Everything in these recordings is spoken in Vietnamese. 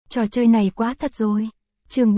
trò chơi này quá thật rồi. Chương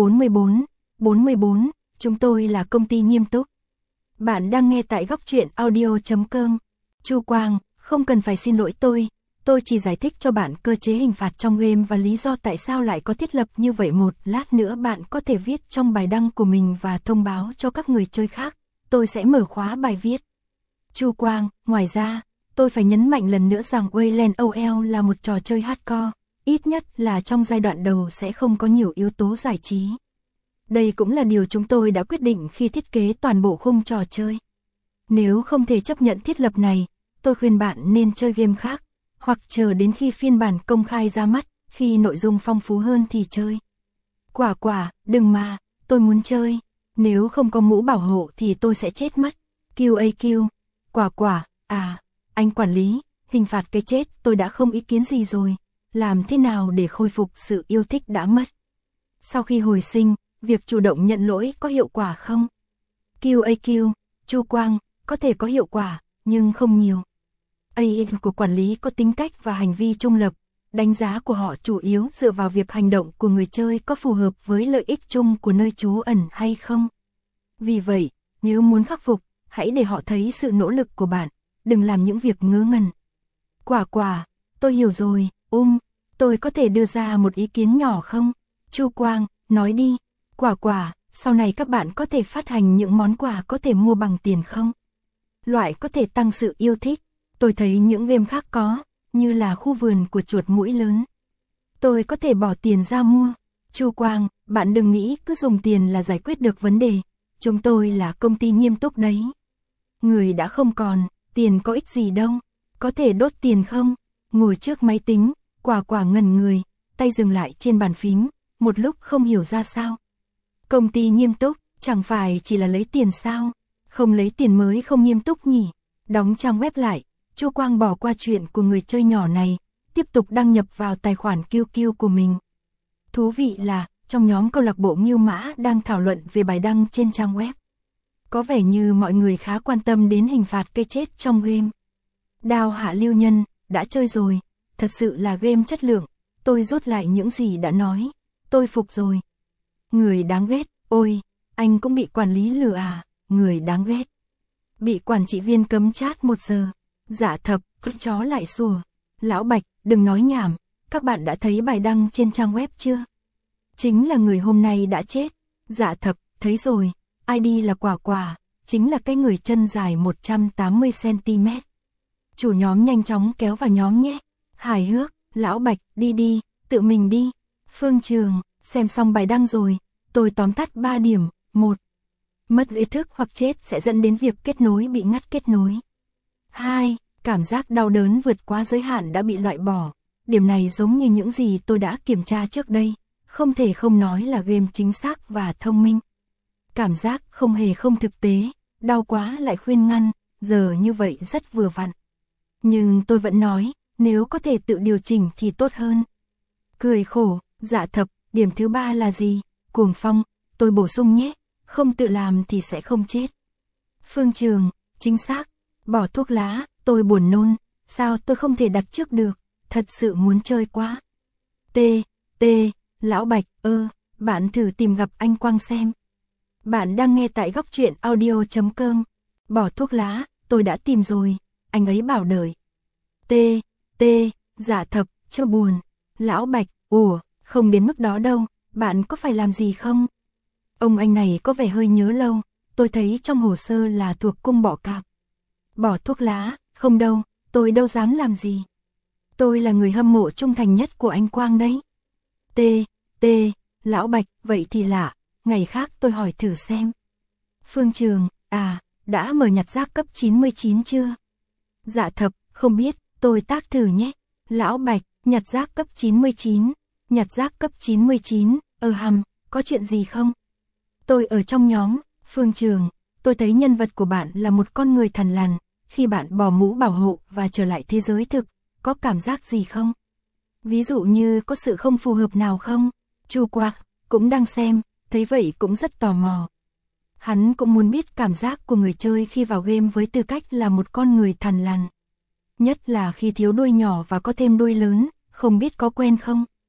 44, chúng tôi là công ty nghiêm túc. Bạn đang nghe tại góc truyện audio.com. Chu Quang, không cần phải xin lỗi tôi chỉ giải thích cho bạn cơ chế hình phạt trong game và lý do tại sao lại có thiết lập như vậy. Một lát nữa bạn có thể viết trong bài đăng của mình và thông báo cho các người chơi khác. Tôi sẽ mở khóa bài viết. Chu Quang, ngoài ra, tôi phải nhấn mạnh lần nữa rằng Wayland OL là một trò chơi hardcore, ít nhất là trong giai đoạn đầu sẽ không có nhiều yếu tố giải trí. Đây cũng là điều chúng tôi đã quyết định khi thiết kế toàn bộ khung trò chơi. Nếu không thể chấp nhận thiết lập này, tôi khuyên bạn nên chơi game khác, hoặc chờ đến khi phiên bản công khai ra mắt, khi nội dung phong phú hơn thì chơi. Quả, đừng mà, tôi muốn chơi, nếu không có mũ bảo hộ thì tôi sẽ chết mất. QAQ, quả, anh quản lý, hình phạt cái chết tôi đã không ý kiến gì rồi, làm thế nào để khôi phục sự yêu thích đã mất? Sau khi hồi sinh, việc chủ động nhận lỗi có hiệu quả không? QAQ, Chu Quang, có thể có hiệu quả, nhưng không nhiều. AI của quản lý có tính cách và hành vi trung lập, đánh giá của họ chủ yếu dựa vào việc hành động của người chơi có phù hợp với lợi ích chung của nơi trú ẩn hay không. Vì vậy, nếu muốn khắc phục, hãy để họ thấy sự nỗ lực của bạn, đừng làm những việc ngớ ngẩn. Quả, tôi hiểu rồi, tôi có thể đưa ra một ý kiến nhỏ không? Chu Quang, nói đi. Quả, sau này các bạn có thể phát hành những món quà có thể mua bằng tiền không? Loại có thể tăng sự yêu thích. Tôi thấy những game khác có, như là khu vườn của chuột mũi lớn. Tôi có thể bỏ tiền ra mua. Chu Quang, bạn đừng nghĩ cứ dùng tiền là giải quyết được vấn đề. Chúng tôi là công ty nghiêm túc đấy. Người đã không còn, tiền có ích gì đâu. Có thể đốt tiền không? Ngồi trước máy tính, quả ngẩn người, tay dừng lại trên bàn phím, một lúc không hiểu ra sao. Công ty nghiêm túc, chẳng phải chỉ là lấy tiền sao? Không lấy tiền mới không nghiêm túc nhỉ? Đóng trang web lại, Chu Quang bỏ qua chuyện của người chơi nhỏ này, tiếp tục đăng nhập vào tài khoản QQ của mình. Thú vị là, trong nhóm câu lạc bộ Ngưu Mã đang thảo luận về bài đăng trên trang web. Có vẻ như mọi người khá quan tâm đến hình phạt cây chết trong game. Đao Hạ Lưu Nhân, đã chơi rồi, thật sự là game chất lượng, tôi rút lại những gì đã nói, tôi phục rồi. Người đáng ghét, ôi, anh cũng bị quản lý lừa à, người đáng ghét. Bị quản trị viên cấm chat 1 giờ, Dạ Thập, con chó lại sủa. Lão Bạch, đừng nói nhảm, các bạn đã thấy bài đăng trên trang web chưa? Chính là người hôm nay đã chết. Dạ Thập, thấy rồi, ID là quả, chính là cái người chân dài 180cm. Chủ nhóm nhanh chóng kéo vào nhóm nhé. Hài hước, Lão Bạch, đi, tự mình đi. Phương Trường, xem xong bài đăng rồi, tôi tóm tắt 3 điểm. 1. Mất ý thức hoặc chết sẽ dẫn đến việc kết nối bị ngắt kết nối. 2. Cảm giác đau đớn vượt quá giới hạn đã bị loại bỏ. Điểm này giống như những gì tôi đã kiểm tra trước đây, không thể không nói là game chính xác và thông minh. Cảm giác không hề không thực tế, đau quá lại khuyên ngăn, giờ như vậy rất vừa vặn. Nhưng tôi vẫn nói, nếu có thể tự điều chỉnh thì tốt hơn. Cười khổ, Dạ Thập, điểm thứ 3 là gì? Cuồng phong, tôi bổ sung nhé, không tự làm thì sẽ không chết. Phương Trường, chính xác, bỏ thuốc lá, tôi buồn nôn, sao tôi không thể đặt trước được, thật sự muốn chơi quá. Lão Bạch, bạn thử tìm gặp anh Quang xem. Bạn đang nghe tại góc truyện audio.com. Bỏ thuốc lá, tôi đã tìm rồi, anh ấy bảo đợi. Dạ Thập, cho buồn. Lão Bạch, không đến mức đó đâu, bạn có phải làm gì không? Ông anh này có vẻ hơi nhớ lâu, tôi thấy trong hồ sơ là thuộc cung Bỏ Cạp. Bỏ thuốc lá, không đâu, tôi đâu dám làm gì. Tôi là người hâm mộ trung thành nhất của anh Quang đấy. Lão Bạch, vậy thì lạ, ngày khác tôi hỏi thử xem. Phương Trường, đã mở nhặt rác cấp 99 chưa? Dạ Thập, không biết, tôi tác thử nhé. Lão Bạch, nhặt rác cấp 99, nhặt rác cấp 99, có chuyện gì không? Tôi ở trong nhóm. Phương Trường, tôi thấy nhân vật của bạn là một con người thằn lằn, khi bạn bỏ mũ bảo hộ và trở lại thế giới thực, có cảm giác gì không? Ví dụ như có sự không phù hợp nào không? Chu Quang, cũng đang xem, thấy vậy cũng rất tò mò. Hắn cũng muốn biết cảm giác của người chơi khi vào game với tư cách là một con người thằn lằn. Nhất là khi thiếu đuôi nhỏ và có thêm đuôi lớn, không biết có quen không?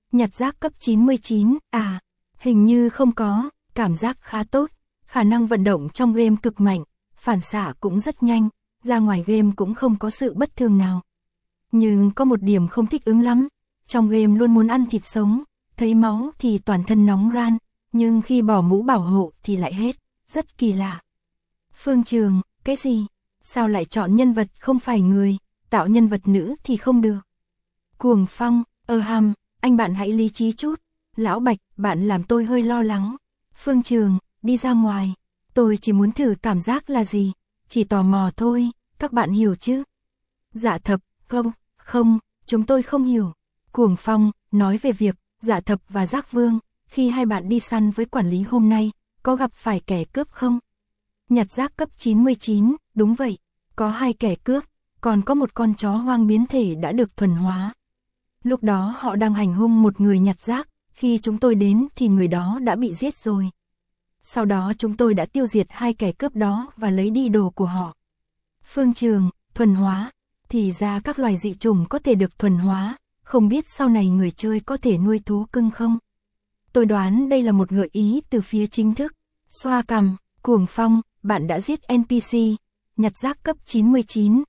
Nhặt rác cấp 99, à, hình như không có, cảm giác khá tốt, khả năng vận động trong game cực mạnh, phản xạ cũng rất nhanh, ra ngoài game cũng không có sự bất thường nào. Nhưng có một điểm không thích ứng lắm, trong game luôn muốn ăn thịt sống, thấy máu thì toàn thân nóng ran, nhưng khi bỏ mũ bảo hộ thì lại hết, rất kỳ lạ. Phương Trường, cái gì? Sao lại chọn nhân vật không phải người, tạo nhân vật nữ thì không được? Cuồng Phong, Hăm, anh bạn hãy lý trí chút, Lão Bạch, bạn làm tôi hơi lo lắng. Phương Trường, đi ra ngoài, tôi chỉ muốn thử cảm giác là gì, chỉ tò mò thôi, các bạn hiểu chứ? Dạ Thập, không, chúng tôi không hiểu. Cuồng Phong, nói về việc, Dạ Thập và Giác Vương, khi hai bạn đi săn với quản lý hôm nay, có gặp phải kẻ cướp không? Nhặt rác cấp 99, đúng vậy, có 2 kẻ cướp, còn có một con chó hoang biến thể đã được thuần hóa. Lúc đó họ đang hành hung một người nhặt rác, khi chúng tôi đến thì người đó đã bị giết rồi. Sau đó chúng tôi đã tiêu diệt 2 kẻ cướp đó và lấy đi đồ của họ. Phương Trường, thuần hóa, thì ra các loài dị chủng có thể được thuần hóa, không biết sau này người chơi có thể nuôi thú cưng không? Tôi đoán đây là một gợi ý từ phía chính thức. Xoa cằm, Cuồng Phong, bạn đã giết NPC, nhặt rác cấp 99,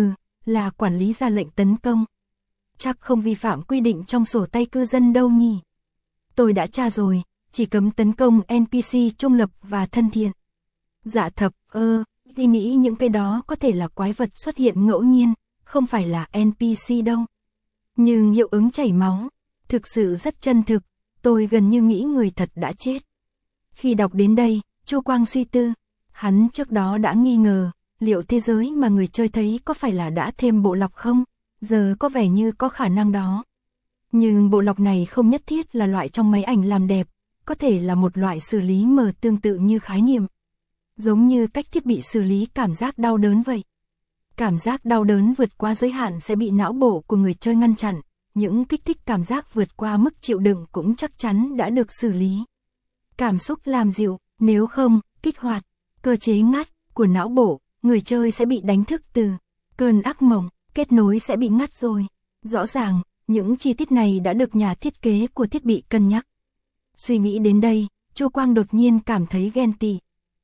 là quản lý ra lệnh tấn công. Chắc không vi phạm quy định trong sổ tay cư dân đâu nhỉ? Tôi đã tra rồi, chỉ cấm tấn công NPC trung lập và thân thiện. Dạ Thập, thì nghĩ những cái đó có thể là quái vật xuất hiện ngẫu nhiên, không phải là NPC đâu. Nhưng hiệu ứng chảy máu, thực sự rất chân thực, tôi gần như nghĩ người thật đã chết. Khi đọc đến đây, Chu Quang suy tư, hắn trước đó đã nghi ngờ, liệu thế giới mà người chơi thấy có phải là đã thêm bộ lọc không? Giờ có vẻ như có khả năng đó. Nhưng bộ lọc này không nhất thiết là loại trong máy ảnh làm đẹp, có thể là một loại xử lý mờ tương tự như khái niệm. Giống như cách thiết bị xử lý cảm giác đau đớn vậy. Cảm giác đau đớn vượt qua giới hạn sẽ bị não bộ của người chơi ngăn chặn, những kích thích cảm giác vượt qua mức chịu đựng cũng chắc chắn đã được xử lý. Cảm xúc làm dịu, nếu không, kích hoạt, cơ chế ngắt của não bộ, người chơi sẽ bị đánh thức từ cơn ác mộng, kết nối sẽ bị ngắt rồi. Rõ ràng, những chi tiết này đã được nhà thiết kế của thiết bị cân nhắc. Suy nghĩ đến đây, Chu Quang đột nhiên cảm thấy ghen tị.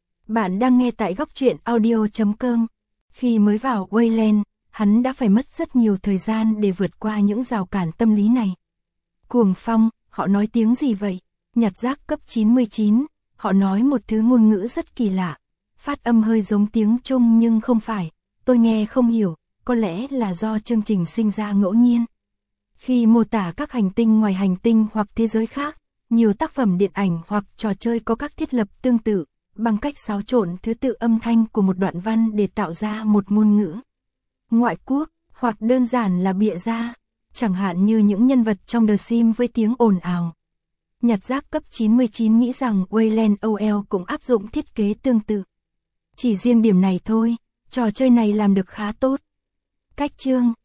Bạn đang nghe tại góc truyện audio.com. Khi mới vào Wayland, hắn đã phải mất rất nhiều thời gian để vượt qua những rào cản tâm lý này. Cuồng Phong, họ nói tiếng gì vậy? Nhặt rác cấp 99, họ nói một thứ ngôn ngữ rất kỳ lạ. Phát âm hơi giống tiếng Trung nhưng không phải, tôi nghe không hiểu, có lẽ là do chương trình sinh ra ngẫu nhiên. Khi mô tả các hành tinh ngoài hành tinh hoặc thế giới khác, nhiều tác phẩm điện ảnh hoặc trò chơi có các thiết lập tương tự, bằng cách xáo trộn thứ tự âm thanh của một đoạn văn để tạo ra một ngôn ngữ ngoại quốc, hoặc đơn giản là bịa ra, chẳng hạn như những nhân vật trong The Sims với tiếng ồn ào. Nhặt rác cấp 99 nghĩ rằng Wayland OL cũng áp dụng thiết kế tương tự. Chỉ riêng điểm này thôi, trò chơi này làm được khá tốt. Cách chương